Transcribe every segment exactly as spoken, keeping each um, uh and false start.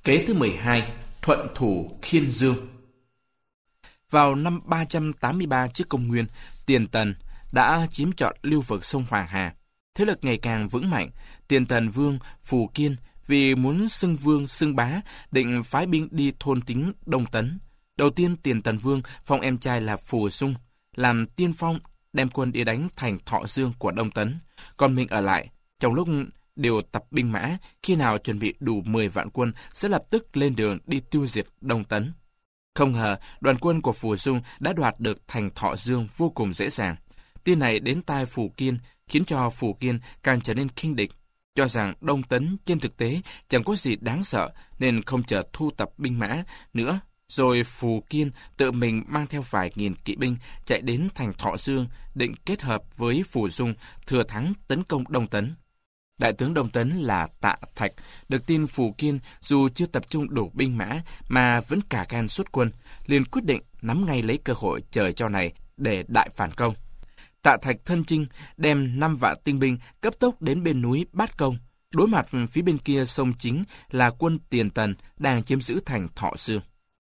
Kế thứ mười hai, Thuận thủ Khiên Dương. Vào năm ba trăm tám mươi ba trước công nguyên, Tiền Tần đã chiếm trọn lưu vực sông Hoàng Hà. Thế lực ngày càng vững mạnh, Tiền Tần vương Phù Kiên vì muốn xưng vương xưng bá, định phái binh đi thôn tính Đông Tấn. Đầu tiên Tiền Tần vương phong em trai là Phù Dung làm tiên phong, đem quân đi đánh thành Thọ Dương của Đông Tấn, còn mình ở lại. Trong lúc điều tập binh mã, khi nào chuẩn bị đủ mười vạn quân sẽ lập tức lên đường đi tiêu diệt Đông Tấn. Không ngờ, đoàn quân của Phù Dung đã đoạt được thành Thọ Dương vô cùng dễ dàng. Tin này đến tai Phù Kiên, khiến cho Phù Kiên càng trở nên khinh địch, cho rằng Đông Tấn trên thực tế chẳng có gì đáng sợ, nên không chờ thu tập binh mã nữa. Rồi Phù Kiên tự mình mang theo vài nghìn kỵ binh chạy đến thành Thọ Dương, định kết hợp với Phù Dung thừa thắng tấn công Đông Tấn. Đại tướng Đông Tấn là Tạ Thạch, được tin Phù Kiên dù chưa tập trung đủ binh mã mà vẫn cả gan xuất quân, liền quyết định nắm ngay lấy cơ hội trời cho này để đại phản công. Tạ Thạch thân chinh, đem năm vạn tinh binh cấp tốc đến bên núi Bát Công. Đối mặt phía bên kia sông chính là quân Tiền Tần đang chiếm giữ thành Thọ Dương.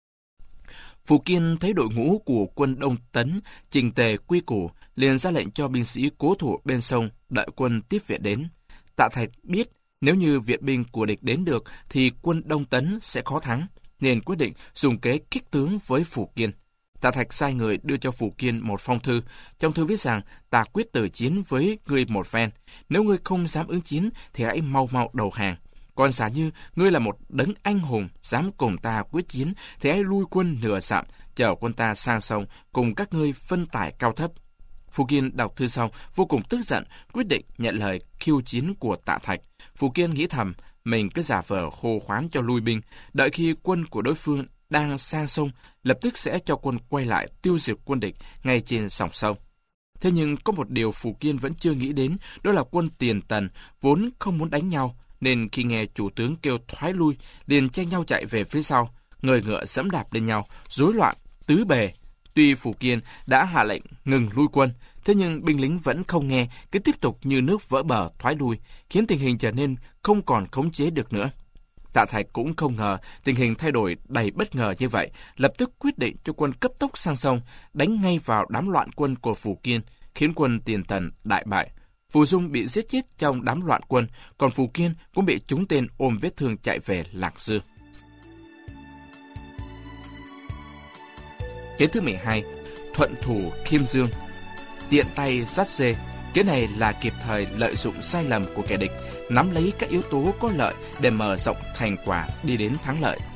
Phù Kiên thấy đội ngũ của quân Đông Tấn chỉnh tề quy củ, liền ra lệnh cho binh sĩ cố thủ bên sông đợi quân tiếp viện đến. Tạ Thạch biết nếu như viện binh của địch đến được thì quân Đông Tấn sẽ khó thắng, nên quyết định dùng kế kích tướng với Phù Kiên. Tạ Thạch sai người đưa cho Phù Kiên một phong thư, trong thư viết rằng: ta quyết tử chiến với ngươi một phen, nếu ngươi không dám ứng chiến thì hãy mau mau đầu hàng. Còn giả như ngươi là một đấng anh hùng dám cùng ta quyết chiến thì hãy lui quân nửa dặm, chở quân ta sang sông, cùng các ngươi phân tải cao thấp. Phù Kiên đọc thư xong vô cùng tức giận, quyết định nhận lời khiêu chiến của Tạ Thạch. Phù Kiên nghĩ thầm, mình cứ giả vờ hô hoán cho lui binh, đợi khi quân của đối phương đang sang sông, lập tức sẽ cho quân quay lại tiêu diệt quân địch ngay trên sòng sông. Thế nhưng có một điều Phù Kiên vẫn chưa nghĩ đến, đó là quân Tiền Tần vốn không muốn đánh nhau, nên khi nghe chủ tướng kêu thoái lui, liền tranh nhau chạy về phía sau, người ngựa giẫm đạp lên nhau, rối loạn tứ bề. Tuy Phù Kiên đã hạ lệnh ngừng lui quân, thế nhưng binh lính vẫn không nghe, cứ tiếp tục như nước vỡ bờ thoái lui, khiến tình hình trở nên không còn khống chế được nữa. Tạ Thạch cũng không ngờ tình hình thay đổi đầy bất ngờ như vậy, lập tức quyết định cho quân cấp tốc sang sông, đánh ngay vào đám loạn quân của Phù Kiên, khiến quân Tiền Tần đại bại. Phù Dung bị giết chết trong đám loạn quân, còn Phù Kiên cũng bị trúng tên ôm vết thương chạy về Lạc Dương. Kế thứ mười hai, Thuận thủ Khiêm Dương. Tiện tay dắt dê. Kế này là kịp thời lợi dụng sai lầm của kẻ địch, nắm lấy các yếu tố có lợi để mở rộng thành quả đi đến thắng lợi.